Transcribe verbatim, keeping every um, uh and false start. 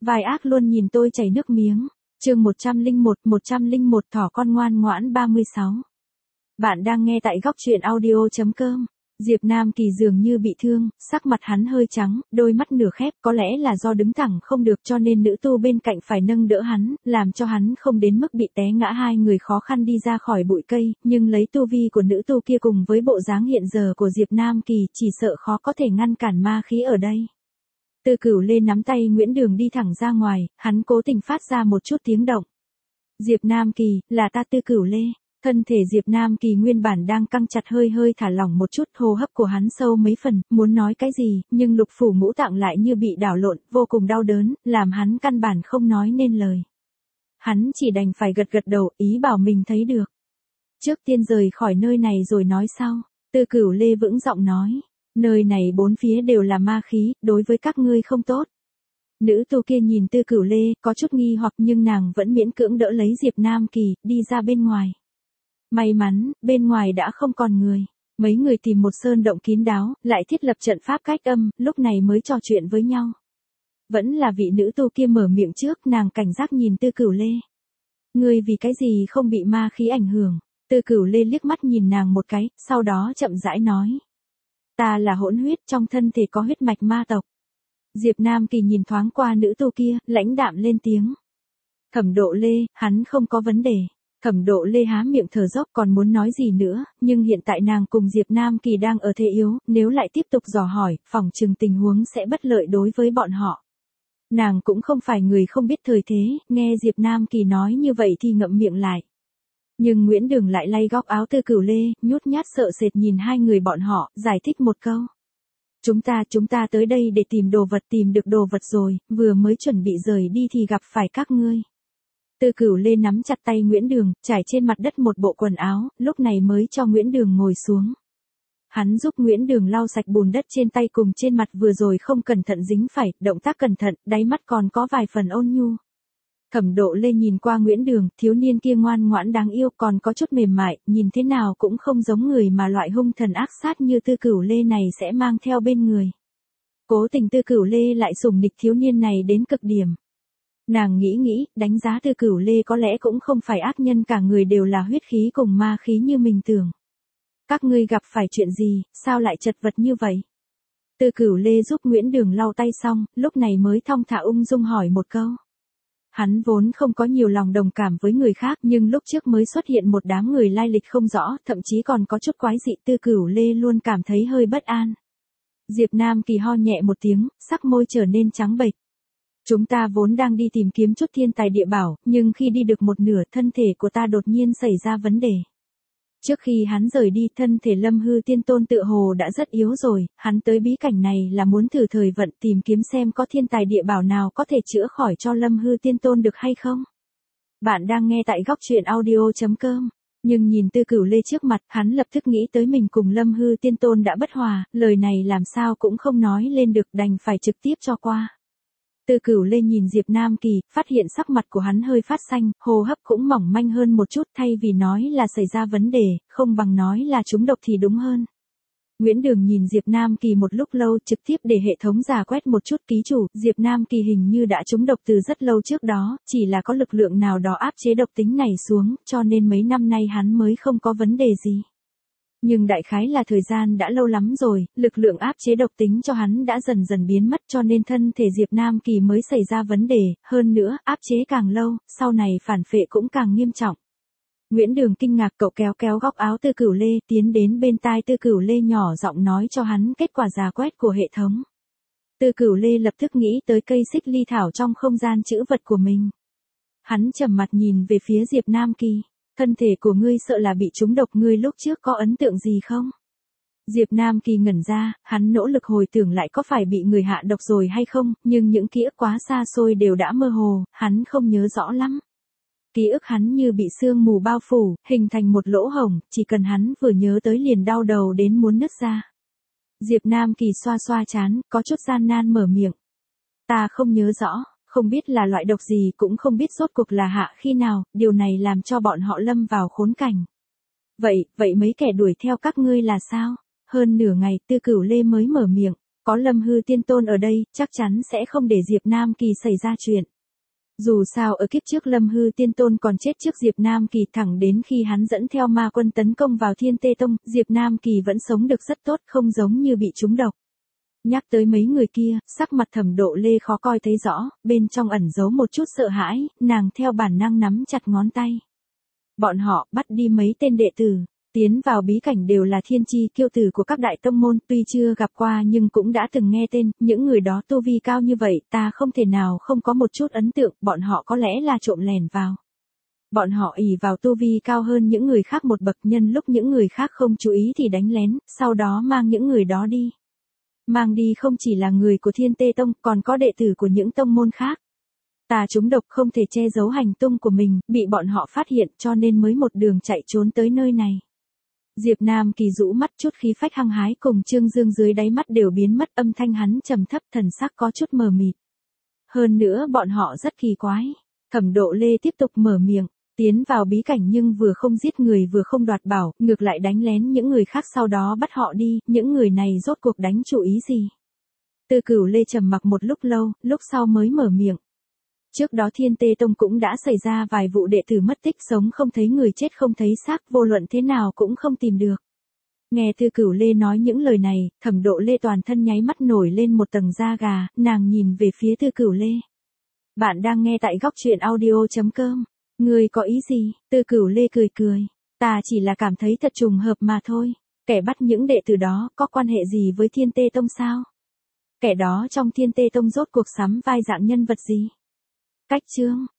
Vai ác luôn nhìn tôi chảy nước miếng. Chương một trăm lẻ một, một trăm lẻ một thỏ con ngoan ngoãn ba mươi sáu. Bạn đang nghe tại góc truyện audio chấm com. Diệp Nam Kỳ dường như bị thương, sắc mặt hắn hơi trắng, đôi mắt nửa khép, có lẽ là do đứng thẳng không được cho nên nữ tu bên cạnh phải nâng đỡ hắn, làm cho hắn không đến mức bị té ngã. Hai người khó khăn đi ra khỏi bụi cây, nhưng lấy tu vi của nữ tu kia cùng với bộ dáng hiện giờ của Diệp Nam Kỳ, chỉ sợ khó có thể ngăn cản ma khí ở đây. Tư Cửu Lê nắm tay Nguyễn Đường đi thẳng ra ngoài, hắn cố tình phát ra một chút tiếng động. Diệp Nam Kỳ, là ta Tư Cửu Lê. Thân thể Diệp Nam Kỳ nguyên bản đang căng chặt hơi hơi thả lỏng một chút, hô hấp của hắn sâu mấy phần, muốn nói cái gì, nhưng lục phủ ngũ tạng lại như bị đảo lộn, vô cùng đau đớn, làm hắn căn bản không nói nên lời. Hắn chỉ đành phải gật gật đầu, ý bảo mình thấy được. Trước tiên rời khỏi nơi này rồi nói sau. Tư Cửu Lê vững giọng nói. Nơi này bốn phía đều là ma khí, đối với các ngươi không tốt. Nữ tu kia nhìn Tư Cửu Lê, có chút nghi hoặc nhưng nàng vẫn miễn cưỡng đỡ lấy Diệp Nam Kỳ, đi ra bên ngoài. May mắn, bên ngoài đã không còn người. Mấy người tìm một sơn động kín đáo, lại thiết lập trận pháp cách âm, lúc này mới trò chuyện với nhau. Vẫn là vị nữ tu kia mở miệng trước, nàng cảnh giác nhìn Tư Cửu Lê. Ngươi vì cái gì không bị ma khí ảnh hưởng? Tư Cửu Lê liếc mắt nhìn nàng một cái, sau đó chậm rãi nói. Ta là hỗn huyết, trong thân thể có huyết mạch ma tộc. Diệp Nam Kỳ nhìn thoáng qua nữ tu kia, lãnh đạm lên tiếng. Thẩm Độ Lê, hắn không có vấn đề. Thẩm Độ Lê há miệng thở dốc còn muốn nói gì nữa, nhưng hiện tại nàng cùng Diệp Nam Kỳ đang ở thế yếu, nếu lại tiếp tục dò hỏi, phỏng chừng tình huống sẽ bất lợi đối với bọn họ. Nàng cũng không phải người không biết thời thế, nghe Diệp Nam Kỳ nói như vậy thì ngậm miệng lại. Nhưng Nguyễn Đường lại lay góc áo Tư Cửu Lê, nhút nhát sợ sệt nhìn hai người bọn họ, giải thích một câu. Chúng ta, chúng ta tới đây để tìm đồ vật, tìm được đồ vật rồi, vừa mới chuẩn bị rời đi thì gặp phải các ngươi. Tư Cửu Lê nắm chặt tay Nguyễn Đường, trải trên mặt đất một bộ quần áo, lúc này mới cho Nguyễn Đường ngồi xuống. Hắn giúp Nguyễn Đường lau sạch bùn đất trên tay cùng trên mặt vừa rồi không cẩn thận dính phải, động tác cẩn thận, đáy mắt còn có vài phần ôn nhu. Thẩm Độ Lê nhìn qua Nguyễn Đường, thiếu niên kia ngoan ngoãn đáng yêu còn có chút mềm mại, nhìn thế nào cũng không giống người mà loại hung thần ác sát như Tư Cửu Lê này sẽ mang theo bên người. Cố tình Tư Cửu Lê lại sủng nịch thiếu niên này đến cực điểm. Nàng nghĩ nghĩ, đánh giá Tư Cửu Lê có lẽ cũng không phải ác nhân, cả người đều là huyết khí cùng ma khí như mình tưởng. Các ngươi gặp phải chuyện gì, sao lại chật vật như vậy? Tư Cửu Lê giúp Nguyễn Đường lau tay xong, lúc này mới thong thả ung dung hỏi một câu. Hắn vốn không có nhiều lòng đồng cảm với người khác, nhưng lúc trước mới xuất hiện một đám người lai lịch không rõ, thậm chí còn có chút quái dị, Tư Cửu Lê luôn cảm thấy hơi bất an. Diệp Nam Kỳ ho nhẹ một tiếng, sắc môi trở nên trắng bệch. Chúng ta vốn đang đi tìm kiếm chút thiên tài địa bảo, nhưng khi đi được một nửa, thân thể của ta đột nhiên xảy ra vấn đề. Trước khi hắn rời đi, thân thể Lâm Hư Tiên Tôn tựa hồ đã rất yếu rồi, hắn tới bí cảnh này là muốn thử thời vận tìm kiếm xem có thiên tài địa bảo nào có thể chữa khỏi cho Lâm Hư Tiên Tôn được hay không. Bạn đang nghe tại góc truyện audio chấm com. Nhưng nhìn Tư Cửu Lê trước mặt, hắn lập tức nghĩ tới mình cùng Lâm Hư Tiên Tôn đã bất hòa, lời này làm sao cũng không nói lên được, đành phải trực tiếp cho qua. Tư Cửu Lê nhìn Diệp Nam Kỳ, phát hiện sắc mặt của hắn hơi phát xanh, hô hấp cũng mỏng manh hơn một chút, thay vì nói là xảy ra vấn đề, không bằng nói là trúng độc thì đúng hơn. Nguyễn Đường nhìn Diệp Nam Kỳ một lúc lâu, trực tiếp để hệ thống giả quét một chút, ký chủ, Diệp Nam Kỳ hình như đã trúng độc từ rất lâu trước đó, chỉ là có lực lượng nào đó áp chế độc tính này xuống, cho nên mấy năm nay hắn mới không có vấn đề gì. Nhưng đại khái là thời gian đã lâu lắm rồi, lực lượng áp chế độc tính cho hắn đã dần dần biến mất cho nên thân thể Diệp Nam Kỳ mới xảy ra vấn đề, hơn nữa, áp chế càng lâu, sau này phản phệ cũng càng nghiêm trọng. Nguyễn Đường kinh ngạc, cậu kéo kéo góc áo Tư Cửu Lê, tiến đến bên tai Tư Cửu Lê nhỏ giọng nói cho hắn kết quả rà quét của hệ thống. Tư Cửu Lê lập tức nghĩ tới cây xích ly thảo trong không gian trữ vật của mình. Hắn trầm mặt nhìn về phía Diệp Nam Kỳ. Thân thể của ngươi sợ là bị trúng độc, ngươi lúc trước có ấn tượng gì không? Diệp Nam Kỳ ngẩn ra, hắn nỗ lực hồi tưởng lại có phải bị người hạ độc rồi hay không, nhưng những ký ức quá xa xôi đều đã mơ hồ, hắn không nhớ rõ lắm. Ký ức hắn như bị sương mù bao phủ, hình thành một lỗ hổng, chỉ cần hắn vừa nhớ tới liền đau đầu đến muốn nứt ra. Diệp Nam Kỳ xoa xoa trán, có chút gian nan mở miệng. Ta không nhớ rõ. Không biết là loại độc gì, cũng không biết rốt cuộc là hạ khi nào, điều này làm cho bọn họ lâm vào khốn cảnh. Vậy, vậy mấy kẻ đuổi theo các ngươi là sao? Hơn nửa ngày, Tư Cửu Lê mới mở miệng. Có Lâm Hư Tiên Tôn ở đây, chắc chắn sẽ không để Diệp Nam Kỳ xảy ra chuyện. Dù sao ở kiếp trước Lâm Hư Tiên Tôn còn chết trước Diệp Nam Kỳ, thẳng đến khi hắn dẫn theo ma quân tấn công vào Thiên Tê Tông, Diệp Nam Kỳ vẫn sống được rất tốt, không giống như bị trúng độc. Nhắc tới mấy người kia, sắc mặt Thẩm Độ Lê khó coi thấy rõ, bên trong ẩn giấu một chút sợ hãi, nàng theo bản năng nắm chặt ngón tay. Bọn họ bắt đi mấy tên đệ tử, tiến vào bí cảnh đều là thiên chi kiêu tử của các đại tông môn, tuy chưa gặp qua nhưng cũng đã từng nghe tên, những người đó tu vi cao như vậy, ta không thể nào không có một chút ấn tượng, bọn họ có lẽ là trộm lẻn vào. Bọn họ ỷ vào tu vi cao hơn những người khác một bậc, nhân lúc những người khác không chú ý thì đánh lén, sau đó mang những người đó đi. Mang đi không chỉ là người của Thiên Tê Tông, còn có đệ tử của những tông môn khác. Ta trúng độc không thể che giấu hành tung của mình, bị bọn họ phát hiện cho nên mới một đường chạy trốn tới nơi này. Diệp Nam Kỳ rũ mắt, chút khí phách hăng hái cùng Trương Dương dưới đáy mắt đều biến mất, âm thanh hắn trầm thấp, thần sắc có chút mờ mịt. Hơn nữa bọn họ rất kỳ quái. Thẩm Độ Lê tiếp tục mở miệng, tiến vào bí cảnh nhưng vừa không giết người vừa không đoạt bảo, ngược lại đánh lén những người khác sau đó bắt họ đi, những người này rốt cuộc đánh chủ ý gì? Tư Cửu Lê trầm mặc một lúc lâu, lúc sau mới mở miệng. Trước đó Thiên Tê Tông cũng đã xảy ra vài vụ đệ tử mất tích, sống không thấy người, chết không thấy xác, vô luận thế nào cũng không tìm được. Nghe Tư Cửu Lê nói những lời này, Thẩm Độ Lê toàn thân nháy mắt nổi lên một tầng da gà, nàng nhìn về phía Tư Cửu Lê. Bạn đang nghe tại góc truyện audio chấm com. Ngươi có ý gì? Tư Cửu Lê cười cười. Ta chỉ là cảm thấy thật trùng hợp mà thôi. Kẻ bắt những đệ tử đó có quan hệ gì với Thiên Tê Tông sao? Kẻ đó trong Thiên Tê Tông rốt cuộc sắm vai dạng nhân vật gì? Cách chương